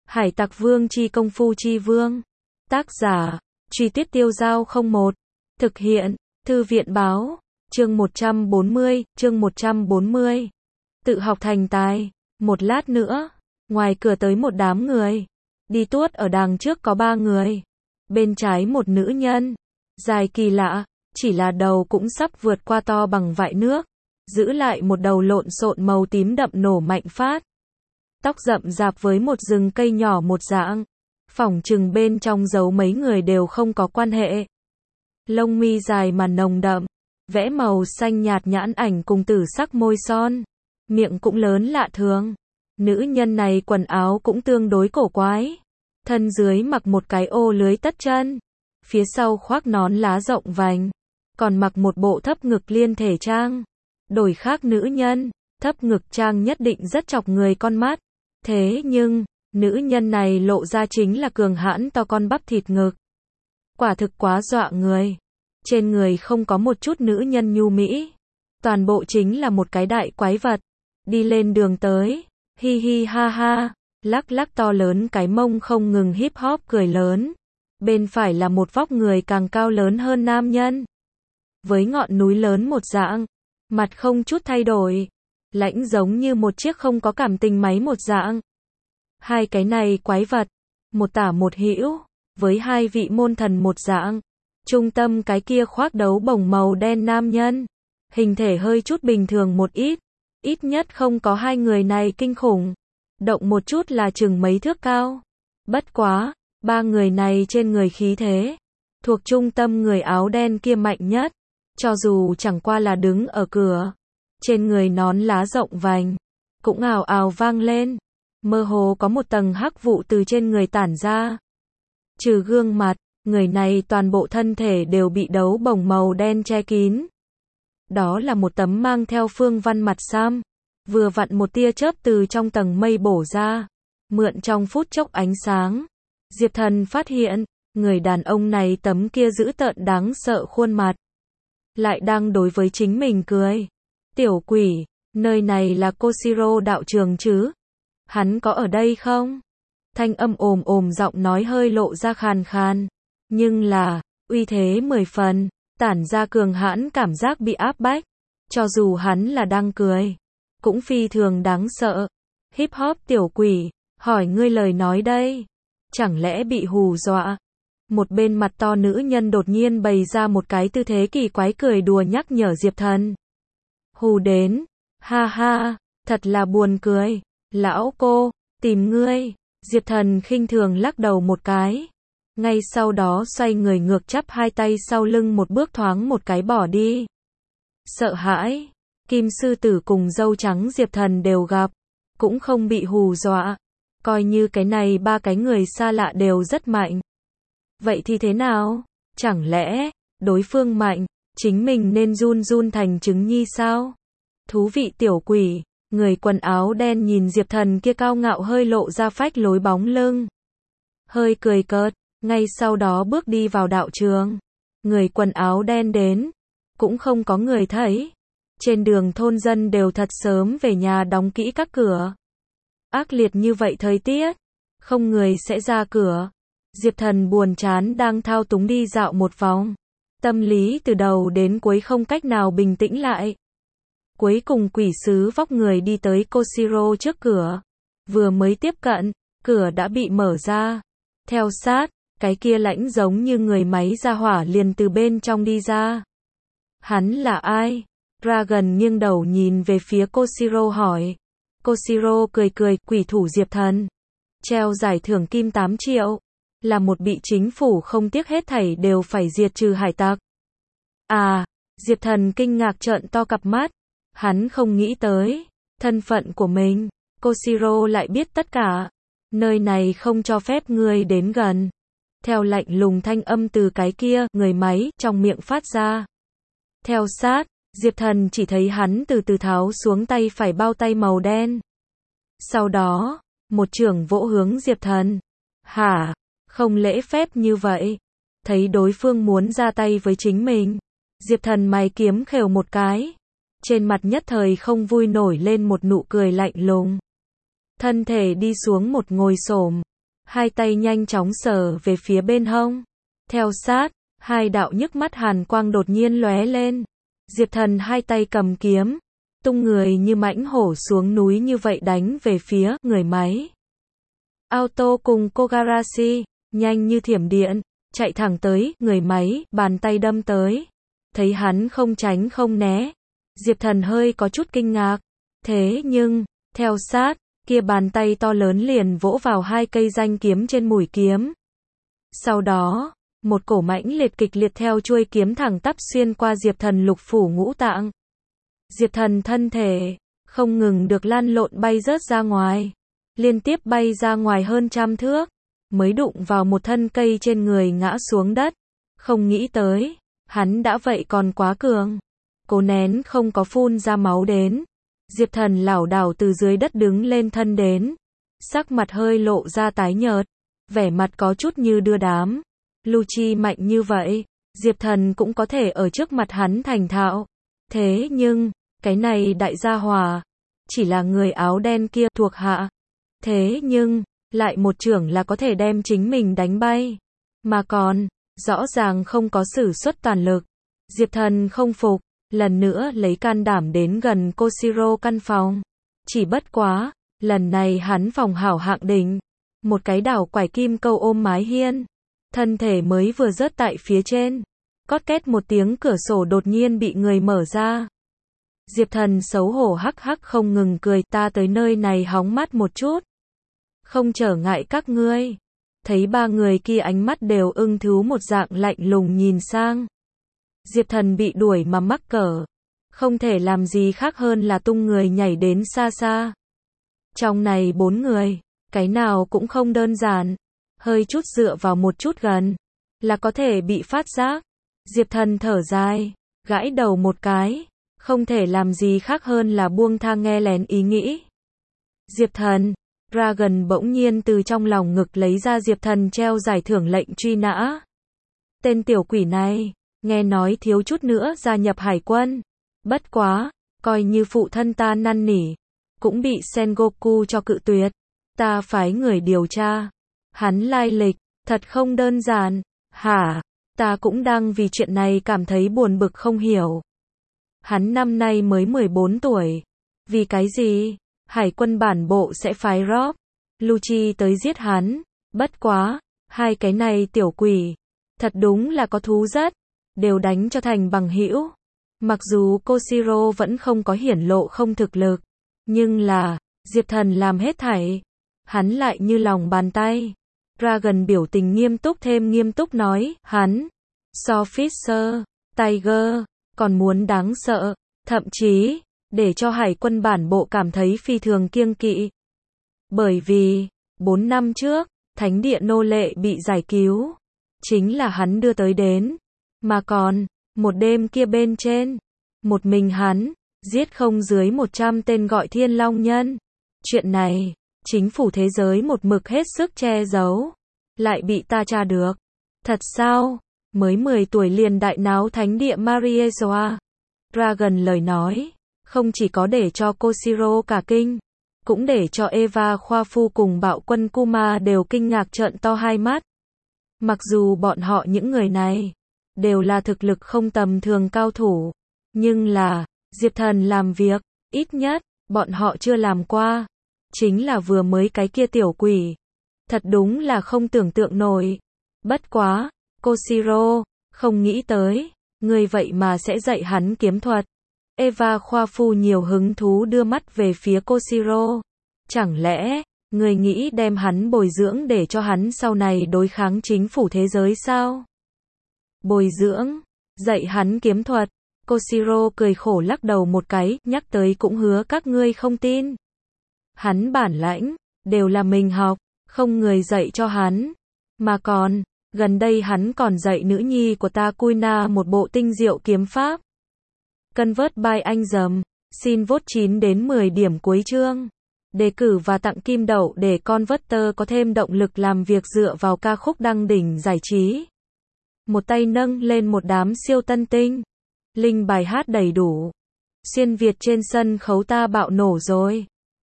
Hải Tặc Vương chi công phu chi vương. Tác giả, Truy Tuyết Tiêu Giao 01. Thực hiện, Thư viện báo, chương 140. Tự học thành tài. Một lát nữa, ngoài cửa tới một đám người. Đi tuốt ở đằng trước có 3 người. Bên trái một nữ nhân. Dài kỳ lạ, chỉ là đầu cũng sắp vượt qua to bằng vại nước. Giữ lại một đầu lộn xộn màu tím đậm nổ mạnh phát. Tóc rậm rạp với một rừng cây nhỏ một dạng. Phỏng chừng bên trong giấu mấy người đều không có quan hệ. Lông mi dài mà nồng đậm. Vẽ màu xanh nhạt nhãn ảnh cùng tử sắc môi son. Miệng cũng lớn lạ thường. Nữ nhân này quần áo cũng tương đối cổ quái. Thân dưới mặc một cái ô lưới tất chân. Phía sau khoác nón lá rộng vành. Còn mặc một bộ thấp ngực liên thể trang. Đổi khác nữ nhân, thấp ngực trang nhất định rất chọc người con mắt. Thế nhưng, nữ nhân này lộ ra chính là cường hãn to con bắp thịt ngực. Quả thực quá dọa người. Trên người không có một chút nữ nhân nhu mỹ. Toàn bộ chính là một cái đại quái vật. Đi lên đường tới, hi hi ha ha, lắc lắc to lớn cái mông không ngừng hip hop cười lớn. Bên phải là một vóc người càng cao lớn hơn nam nhân. Với ngọn núi lớn một dạng, mặt không chút thay đổi, lãnh giống như một chiếc không có cảm tình máy một dạng. Hai cái này quái vật, một tả một hữu, với hai vị môn thần một dạng. Trung tâm cái kia khoác đấu bổng màu đen nam nhân, hình thể hơi chút bình thường một ít nhất không có hai người này kinh khủng. Động một chút là chừng mấy thước cao. Bất quá, 3 người này trên người khí thế, thuộc trung tâm người áo đen kia mạnh nhất. Cho dù chẳng qua là đứng ở cửa, trên người nón lá rộng vành, cũng ào ào vang lên. Mơ hồ có một tầng hắc vụ từ trên người tản ra. Trừ gương mặt, người này toàn bộ thân thể đều bị đấu bổng màu đen che kín. Đó là một tấm mang theo phương văn mặt sam. Vừa vặn một tia chớp từ trong tầng mây bổ ra. Mượn trong phút chốc ánh sáng. Diệp Thần phát hiện, người đàn ông này tấm kia dữ tợn đáng sợ khuôn mặt. Lại đang đối với chính mình cười. Tiểu quỷ, nơi này là Koshiro đạo trường chứ? Hắn có ở đây không? Thanh âm ồm ồm giọng nói hơi lộ ra khàn khàn. Nhưng là, uy thế 10 phần, tản ra cường hãn cảm giác bị áp bách. Cho dù hắn là đang cười, cũng phi thường đáng sợ. Hip hop tiểu quỷ, hỏi ngươi lời nói đây. Chẳng lẽ bị hù dọa? Một bên mặt to nữ nhân đột nhiên bày ra một cái tư thế kỳ quái cười đùa nhắc nhở Diệp Thần. Hù đến, ha ha, thật là buồn cười. Lão cô, tìm ngươi. Diệp Thần khinh thường lắc đầu một cái. Ngay sau đó xoay người ngược chắp hai tay sau lưng một bước thoáng một cái bỏ đi. Sợ hãi, Kim Sư Tử cùng dâu trắng Diệp Thần đều gặp, cũng không bị hù dọa. Coi như cái này 3 cái người xa lạ đều rất mạnh. Vậy thì thế nào? Chẳng lẽ, đối phương mạnh, chính mình nên run run thành trứng nhi sao? Thú vị tiểu quỷ, người quần áo đen nhìn Diệp Thần kia cao ngạo hơi lộ ra phách lối bóng lưng. Hơi cười cợt, ngay sau đó bước đi vào đạo trường. Người quần áo đen đến, cũng không có người thấy. Trên đường thôn dân đều thật sớm về nhà đóng kỹ các cửa. Ác liệt như vậy thời tiết, không người sẽ ra cửa. Diệp Thần buồn chán đang thao túng đi dạo một vòng. Tâm lý từ đầu đến cuối không cách nào bình tĩnh lại. Cuối cùng quỷ sứ vóc người đi tới Koshiro trước cửa. Vừa mới tiếp cận, cửa đã bị mở ra. Theo sát, cái kia lãnh giống như người máy ra hỏa liền từ bên trong đi ra. Hắn là ai? Dragon nghiêng đầu nhìn về phía Koshiro hỏi. Koshiro cười cười, quỷ thủ Diệp Thần. Treo giải thưởng kim 8 triệu. Là một bị chính phủ không tiếc hết thảy đều phải diệt trừ hải tặc. À, Diệp Thần kinh ngạc trợn to cặp mắt. Hắn không nghĩ tới, thân phận của mình, Koshiro lại biết tất cả. Nơi này không cho phép ngươi đến gần. Theo lạnh lùng thanh âm từ cái kia, người máy, trong miệng phát ra. Theo sát, Diệp Thần chỉ thấy hắn từ từ tháo xuống tay phải bao tay màu đen. Sau đó, một chưởng vỗ hướng Diệp Thần. Hả? Không lễ phép như vậy. Thấy đối phương muốn ra tay với chính mình. Diệp Thần mày kiếm khều một cái. Trên mặt nhất thời không vui nổi lên một nụ cười lạnh lùng. Thân thể đi xuống một ngồi xổm. hai tay nhanh chóng sờ về phía bên hông. Theo sát, hai đạo nhức mắt hàn quang đột nhiên lóe lên. Diệp Thần hai tay cầm kiếm, tung người như mãnh hổ xuống núi như vậy đánh về phía người máy. Auto cùng Kogarashi, nhanh như thiểm điện, chạy thẳng tới người máy, bàn tay đâm tới. Thấy hắn không tránh không né, Diệp Thần hơi có chút kinh ngạc. Thế nhưng, theo sát, kia bàn tay to lớn liền vỗ vào hai cây danh kiếm trên mũi kiếm. Sau đó, một cổ mãnh liệt kịch liệt theo chuôi kiếm thẳng tắp xuyên qua Diệp Thần lục phủ ngũ tạng. Diệp Thần thân thể không ngừng được lăn lộn bay rớt ra ngoài, liên tiếp bay ra ngoài hơn 100 thước, mới đụng vào một thân cây trên người ngã xuống đất. Không nghĩ tới, hắn đã vậy còn quá cường. Cố nén không có phun ra máu đến, Diệp Thần lảo đảo từ dưới đất đứng lên thân đến, sắc mặt hơi lộ ra tái nhợt, vẻ mặt có chút như đưa đám. Lucci mạnh như vậy, Diệp Thần cũng có thể ở trước mặt hắn thành thạo. Thế nhưng, cái này đại gia hỏa, chỉ là người áo đen kia thuộc hạ. Thế nhưng, lại một chưởng là có thể đem chính mình đánh bay. Mà còn, rõ ràng không có sử xuất toàn lực. Diệp Thần không phục, lần nữa lấy can đảm đến gần Koshiro căn phòng. Chỉ bất quá, lần này hắn phòng hảo hạng đỉnh. Một cái đảo quải kim câu ôm mái hiên. Thân thể mới vừa rớt tại phía trên. Cót két một tiếng cửa sổ đột nhiên bị người mở ra. Diệp Thần xấu hổ hắc hắc không ngừng cười, ta tới nơi này hóng mát một chút. Không trở ngại các ngươi. Thấy ba người kia ánh mắt đều ưng thú một dạng lạnh lùng nhìn sang. Diệp Thần bị đuổi mà mắc cỡ. Không thể làm gì khác hơn là tung người nhảy đến xa xa. Trong này 4 người, cái nào cũng không đơn giản. Hơi chút dựa vào một chút gần, là có thể bị phát giác. Diệp Thần thở dài, gãi đầu một cái. Không thể làm gì khác hơn là buông tha nghe lén ý nghĩ. Diệp Thần, Dragon bỗng nhiên từ trong lòng ngực lấy ra Diệp Thần treo giải thưởng lệnh truy nã. Tên tiểu quỷ này, nghe nói thiếu chút nữa gia nhập hải quân. Bất quá, coi như phụ thân ta năn nỉ, cũng bị Sengoku cho cự tuyệt. Ta phái người điều tra. Hắn lai lịch, thật không đơn giản. Hả? Ta cũng đang vì chuyện này cảm thấy buồn bực không hiểu. Hắn năm nay mới 14 tuổi. Vì cái gì? Hải quân bản bộ sẽ phái Rob, Lucci tới giết hắn. Bất quá, hai cái này tiểu quỷ, thật đúng là có thú rất, đều đánh cho thành bằng hữu. Mặc dù Koshiro vẫn không có hiển lộ không thực lực, nhưng là, Diệp Thần làm hết thảy, hắn lại như lòng bàn tay. Dragon biểu tình nghiêm túc thêm nghiêm túc nói, hắn, so Fisher, Tiger, còn muốn đáng sợ, thậm chí, để cho hải quân bản bộ cảm thấy phi thường kiêng kỵ. Bởi vì, 4 năm trước, thánh địa nô lệ bị giải cứu, chính là hắn đưa tới đến. Mà còn, một đêm kia bên trên, một mình hắn, giết không dưới 100 tên gọi Thiên Long nhân. Chuyện này, chính phủ thế giới một mực hết sức che giấu, lại bị ta tra được. Thật sao? Mới 10 tuổi liền đại náo thánh địa Mariezoa. Dragon lời nói, không chỉ có để cho Koshiro cả kinh, cũng để cho Eva Khoa Phu cùng bạo quân Kuma đều kinh ngạc trợn to hai mắt. Mặc dù bọn họ những người này, đều là thực lực không tầm thường cao thủ, nhưng là, Diệp Thần làm việc, ít nhất, bọn họ chưa làm qua. Chính là vừa mới cái kia tiểu quỷ. Thật đúng là không tưởng tượng nổi. Bất quá, Koshiro, không nghĩ tới, người vậy mà sẽ dạy hắn kiếm thuật. Eva Khoa Phu nhiều hứng thú đưa mắt về phía Koshiro. Chẳng lẽ, người nghĩ đem hắn bồi dưỡng để cho hắn sau này đối kháng chính phủ thế giới sao? Bồi dưỡng, dạy hắn kiếm thuật. Koshiro cười khổ lắc đầu một cái, nhắc tới cũng hứa các ngươi không tin. Hắn bản lãnh, đều là mình học, không người dạy cho hắn. Mà còn, gần đây hắn còn dạy nữ nhi của ta Kuina một bộ tinh diệu kiếm pháp. Convert by anh dầm, xin vote 9 đến 10 điểm cuối chương. Đề cử và tặng kim đậu để Converter có thêm động lực làm việc dựa vào ca khúc đăng đỉnh giải trí. Một tay nâng lên một đám siêu tân tinh. Link bài hát đầy đủ. Xuyên Việt trên sân khấu ta bạo nổ rồi.